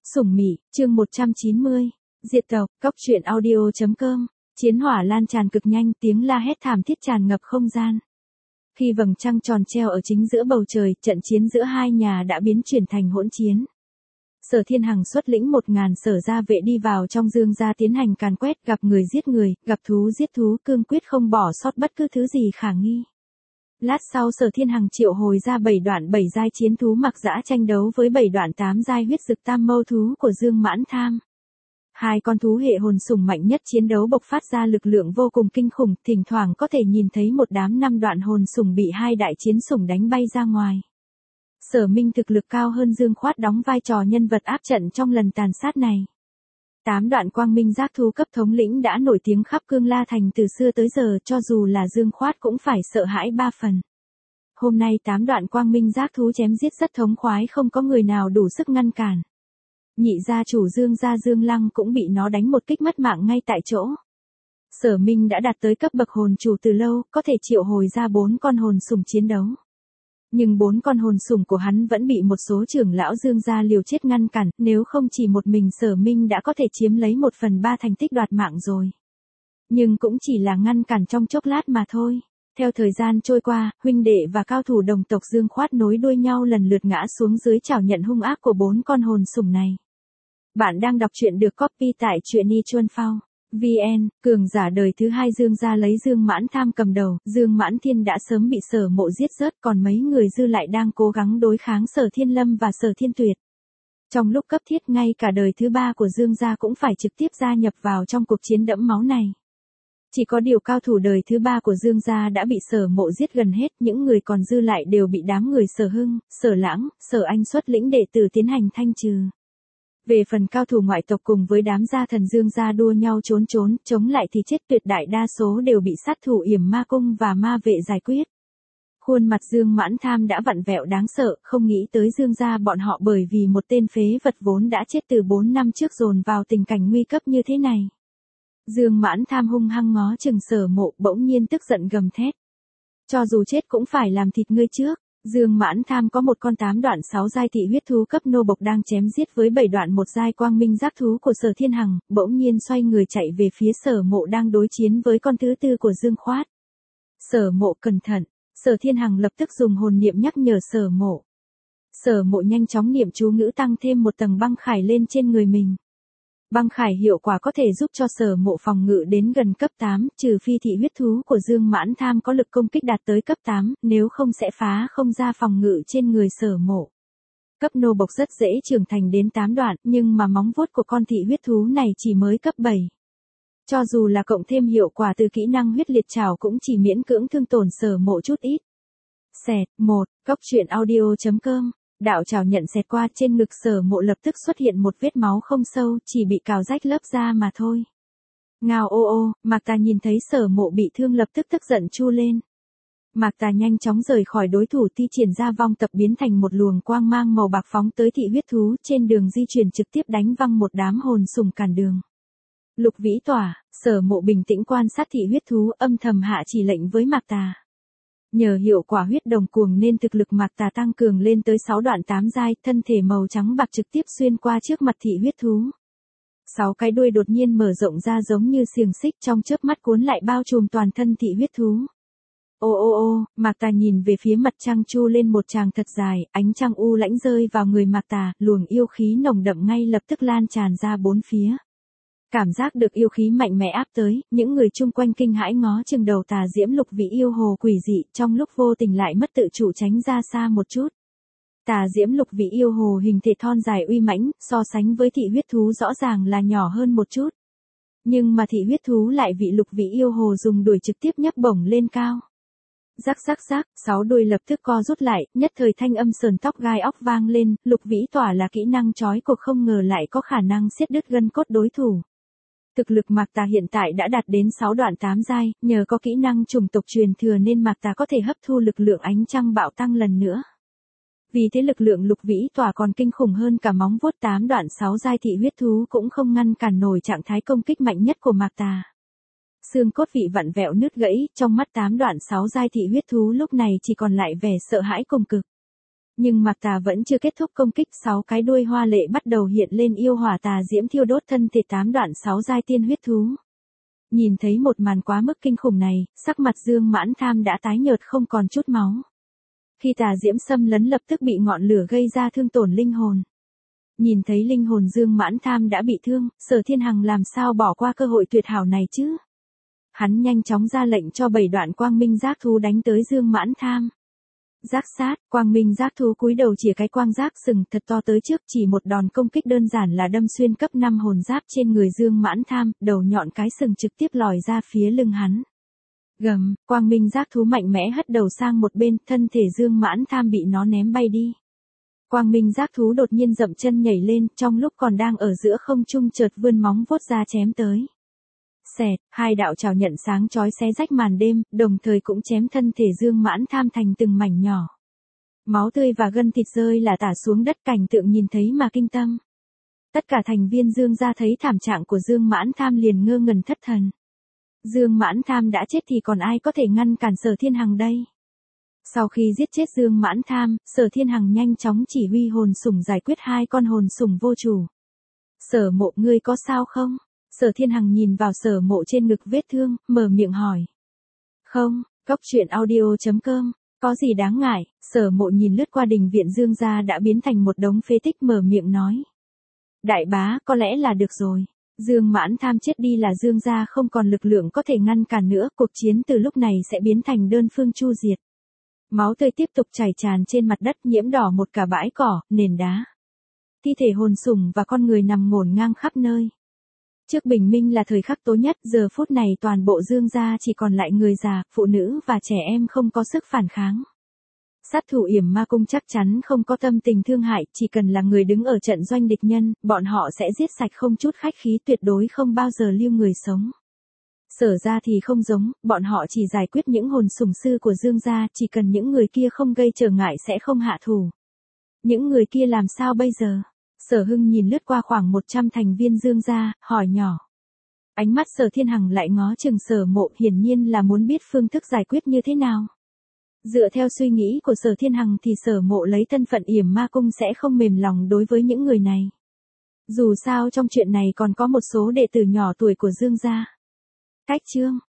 Sủng Mị, chương 190. Diệt tộc, Cóc truyện audio.com. Chiến hỏa lan tràn cực nhanh, tiếng la hét thảm thiết tràn ngập không gian. Khi vầng trăng tròn treo ở chính giữa bầu trời, trận chiến giữa hai nhà đã biến chuyển thành hỗn chiến. Sở Thiên Hằng xuất lĩnh 1000 sở gia vệ đi vào trong Dương gia tiến hành càn quét, gặp người giết người, gặp thú giết thú, cương quyết không bỏ sót bất cứ thứ gì khả nghi. Lát sau Sở Thiên Hằng triệu hồi ra 7 đoạn 7 giai chiến thú mặc dã tranh đấu với 7 đoạn 8 giai huyết dực tam mâu thú của Dương Mãn Tham. Hai con thú hệ hồn sủng mạnh nhất chiến đấu bộc phát ra lực lượng vô cùng kinh khủng, thỉnh thoảng có thể nhìn thấy một đám 5 đoạn hồn sủng bị hai đại chiến sủng đánh bay ra ngoài. Sở Minh thực lực cao hơn Dương Khoát đóng vai trò nhân vật áp trận trong lần tàn sát này. 8 đoạn quang minh giác thú cấp thống lĩnh đã nổi tiếng khắp Cương La Thành từ xưa tới giờ, cho dù là Dương Khoát cũng phải sợ hãi 3 phần. Hôm nay 8 đoạn quang minh giác thú chém giết rất thống khoái, không có người nào đủ sức ngăn cản. Nhị gia chủ Dương gia Dương Lăng cũng bị nó đánh một kích mất mạng ngay tại chỗ. Sở Minh đã đạt tới cấp bậc hồn chủ từ lâu, có thể triệu hồi ra 4 con hồn sủng chiến đấu. Nhưng 4 con hồn sủng của hắn vẫn bị một số trưởng lão Dương gia liều chết ngăn cản, nếu không chỉ một mình Sở Minh đã có thể chiếm lấy 1/3 thành tích đoạt mạng rồi. Nhưng cũng chỉ là ngăn cản trong chốc lát mà thôi. Theo thời gian trôi qua, huynh đệ và cao thủ đồng tộc Dương Khoát nối đuôi nhau lần lượt ngã xuống dưới chảo nhận hung ác của 4 con hồn sủng này. Bạn đang đọc truyện được copy tại truyện.ichuanphao. VN, cường giả đời thứ 2 Dương gia lấy Dương Mãn Tham cầm đầu, Dương Mãn Thiên đã sớm bị Sở Mộ giết rớt, còn mấy người dư lại đang cố gắng đối kháng Sở Thiên Lâm và Sở Thiên Tuyệt. Trong lúc cấp thiết, ngay cả đời thứ 3 của Dương gia cũng phải trực tiếp gia nhập vào trong cuộc chiến đẫm máu này. Chỉ có điều cao thủ đời thứ 3 của Dương gia đã bị Sở Mộ giết gần hết, những người còn dư lại đều bị đám người Sở Hưng, Sở Lãng, Sở Anh xuất lĩnh đệ tử tiến hành thanh trừ. Về phần cao thủ ngoại tộc cùng với đám gia thần Dương gia đua nhau trốn, chống lại thì chết, tuyệt đại đa số đều bị sát thủ Yểm Ma Cung và Ma Vệ giải quyết. Khuôn mặt Dương Mãn Tham đã vặn vẹo đáng sợ, không nghĩ tới Dương gia bọn họ bởi vì một tên phế vật vốn đã chết từ 4 năm trước dồn vào tình cảnh nguy cấp như thế này. Dương Mãn Tham hung hăng ngó chừng Sở Mộ, bỗng nhiên tức giận gầm thét. Cho dù chết cũng phải làm thịt ngươi trước. Dương Mãn Tham có một con 8 đoạn 6 giai thị huyết thú cấp nô bộc đang chém giết với 7 đoạn 1 giai quang minh giác thú của Sở Thiên Hằng, bỗng nhiên xoay người chạy về phía Sở Mộ đang đối chiến với con thứ 4 của Dương Khoát. Sở Mộ cẩn thận, Sở Thiên Hằng lập tức dùng hồn niệm nhắc nhở Sở Mộ. Sở Mộ nhanh chóng niệm chú ngữ tăng thêm một tầng băng khải lên trên người mình. Băng khải hiệu quả có thể giúp cho Sở Mộ phòng ngự đến gần cấp 8, trừ phi thị huyết thú của Dương Mãn Tham có lực công kích đạt tới cấp 8, nếu không sẽ phá không ra phòng ngự trên người Sở Mộ. Cấp nô bộc rất dễ trưởng thành đến 8 đoạn, nhưng mà móng vuốt của con thị huyết thú này chỉ mới cấp 7. Cho dù là cộng thêm hiệu quả từ kỹ năng huyết liệt trảo cũng chỉ miễn cưỡng thương tổn Sở Mộ chút ít. Xẹt, 1, Cóc truyện audio.com. Đạo trảo nhận xẹt qua, trên ngực Sở Mộ lập tức xuất hiện một vết máu không sâu, chỉ bị cào rách lớp da mà thôi. Ngao ô ô, Mạc Tà nhìn thấy Sở Mộ bị thương lập tức tức giận chu lên. Mạc Tà nhanh chóng rời khỏi đối thủ, thi triển ra vong tập biến thành một luồng quang mang màu bạc phóng tới thị huyết thú, trên đường di chuyển trực tiếp đánh văng một đám hồn sủng cản đường. Lục Vĩ Tỏa, Sở Mộ bình tĩnh quan sát thị huyết thú, âm thầm hạ chỉ lệnh với Mạc Tà. Nhờ hiệu quả huyết đồng cuồng nên thực lực Mạc Tà tăng cường lên tới 6 đoạn 8 giai, thân thể màu trắng bạc trực tiếp xuyên qua trước mặt thị huyết thú. 6 cái đuôi đột nhiên mở rộng ra giống như xiềng xích, trong chớp mắt cuốn lại bao trùm toàn thân thị huyết thú. Ô ô ô, Mạc Tà nhìn về phía mặt trăng chu lên một tràng thật dài, ánh trăng u lãnh rơi vào người Mạc Tà, luồng yêu khí nồng đậm ngay lập tức lan tràn ra bốn phía. Cảm giác được yêu khí mạnh mẽ áp tới, những người chung quanh kinh hãi ngó chừng đầu Tà Diễm Lục Vị yêu hồ quỷ dị, trong lúc vô tình lại mất tự chủ tránh ra xa một chút. Tà Diễm Lục Vị yêu hồ hình thể thon dài uy mãnh, so sánh với thị huyết thú rõ ràng là nhỏ hơn một chút. Nhưng mà thị huyết thú lại bị Lục Vị yêu hồ dùng đuổi trực tiếp nhấc bổng lên cao. Rắc rắc rắc, 6 đuôi lập tức co rút lại, nhất thời thanh âm sờn tóc gai óc vang lên, Lục Vĩ Tỏa là kỹ năng trói cột không ngờ lại có khả năng siết đứt gân cốt đối thủ. Thực lực Mạc Tà hiện tại đã đạt đến 6 đoạn 8 giai, nhờ có kỹ năng chủng tộc truyền thừa nên Mạc Tà có thể hấp thu lực lượng ánh trăng bạo tăng lần nữa. Vì thế lực lượng Lục Vĩ Tỏa còn kinh khủng hơn cả móng vuốt 8 đoạn 6 giai thị huyết thú cũng không ngăn cản nổi trạng thái công kích mạnh nhất của Mạc Tà. Xương cốt vị vặn vẹo nứt gãy, trong mắt 8 đoạn 6 giai thị huyết thú lúc này chỉ còn lại vẻ sợ hãi cùng cực. Nhưng Mạc Tà vẫn chưa kết thúc công kích, 6 cái đuôi hoa lệ bắt đầu hiện lên yêu hỏa tà diễm thiêu đốt thân thể 8 đoạn 6 giai tiên huyết thú. Nhìn thấy một màn quá mức kinh khủng này, sắc mặt Dương Mãn Tham đã tái nhợt không còn chút máu. Khi tà diễm xâm lấn lập tức bị ngọn lửa gây ra thương tổn linh hồn. Nhìn thấy linh hồn Dương Mãn Tham đã bị thương, Sở Thiên Hằng làm sao bỏ qua cơ hội tuyệt hảo này chứ? Hắn nhanh chóng ra lệnh cho 7 đoạn quang minh giác thú đánh tới Dương Mãn Tham. Giác sát, quang minh giác thú cúi đầu chĩa cái quang giác sừng thật to tới trước, chỉ một đòn công kích đơn giản là đâm xuyên cấp 5 hồn giáp trên người Dương Mãn Tham, đầu nhọn cái sừng trực tiếp lòi ra phía lưng hắn. Gầm, quang minh giác thú mạnh mẽ hất đầu sang một bên, thân thể Dương Mãn Tham bị nó ném bay đi. Quang minh giác thú đột nhiên dậm chân nhảy lên, trong lúc còn đang ở giữa không trung chợt vươn móng vuốt ra chém tới. Xẹt, hai đạo trảo nhận sáng chói xé rách màn đêm, đồng thời cũng chém thân thể Dương Mãn Tham thành từng mảnh nhỏ. Máu tươi và gân thịt rơi là tả xuống đất, cảnh tượng nhìn thấy mà kinh tâm. Tất cả thành viên Dương gia thấy thảm trạng của Dương Mãn Tham liền ngơ ngẩn thất thần. Dương Mãn Tham đã chết thì còn ai có thể ngăn cản Sở Thiên Hằng đây? Sau khi giết chết Dương Mãn Tham, Sở Thiên Hằng nhanh chóng chỉ huy hồn sủng giải quyết 2 con hồn sủng vô chủ. Sở Mộ, ngươi có sao không? Sở Thiên Hằng nhìn vào Sở Mộ trên ngực vết thương, mở miệng hỏi. Không, Cốc Truyện Audio.com, có gì đáng ngại? Sở Mộ nhìn lướt qua đình viện Dương gia đã biến thành một đống phế tích, mở miệng nói. Đại bá, có lẽ là được rồi. Dương Mãn Tham chết đi là Dương gia không còn lực lượng có thể ngăn cản nữa, cuộc chiến từ lúc này sẽ biến thành đơn phương chu diệt. Máu tươi tiếp tục chảy tràn trên mặt đất, nhiễm đỏ một cả bãi cỏ, nền đá. Thi thể hồn sủng và con người nằm ngổn ngang khắp nơi. Trước bình minh là thời khắc tối nhất, giờ phút này toàn bộ Dương gia chỉ còn lại người già, phụ nữ và trẻ em không có sức phản kháng. Sát thủ Yểm Ma Cung chắc chắn không có tâm tình thương hại, chỉ cần là người đứng ở trận doanh địch nhân, bọn họ sẽ giết sạch không chút khách khí, tuyệt đối không bao giờ lưu người sống. Sở ra thì không giống, bọn họ chỉ giải quyết những hồn sủng sư của Dương gia, chỉ cần những người kia không gây trở ngại sẽ không hạ thủ. Những người kia làm sao bây giờ? Sở Hưng nhìn lướt qua khoảng 100 thành viên Dương gia, hỏi nhỏ. Ánh mắt Sở Thiên Hằng lại ngó chừng Sở Mộ, hiển nhiên là muốn biết phương thức giải quyết như thế nào. Dựa theo suy nghĩ của Sở Thiên Hằng thì Sở Mộ lấy thân phận Yểm Ma Cung sẽ không mềm lòng đối với những người này. Dù sao trong chuyện này còn có một số đệ tử nhỏ tuổi của Dương gia. Cách chương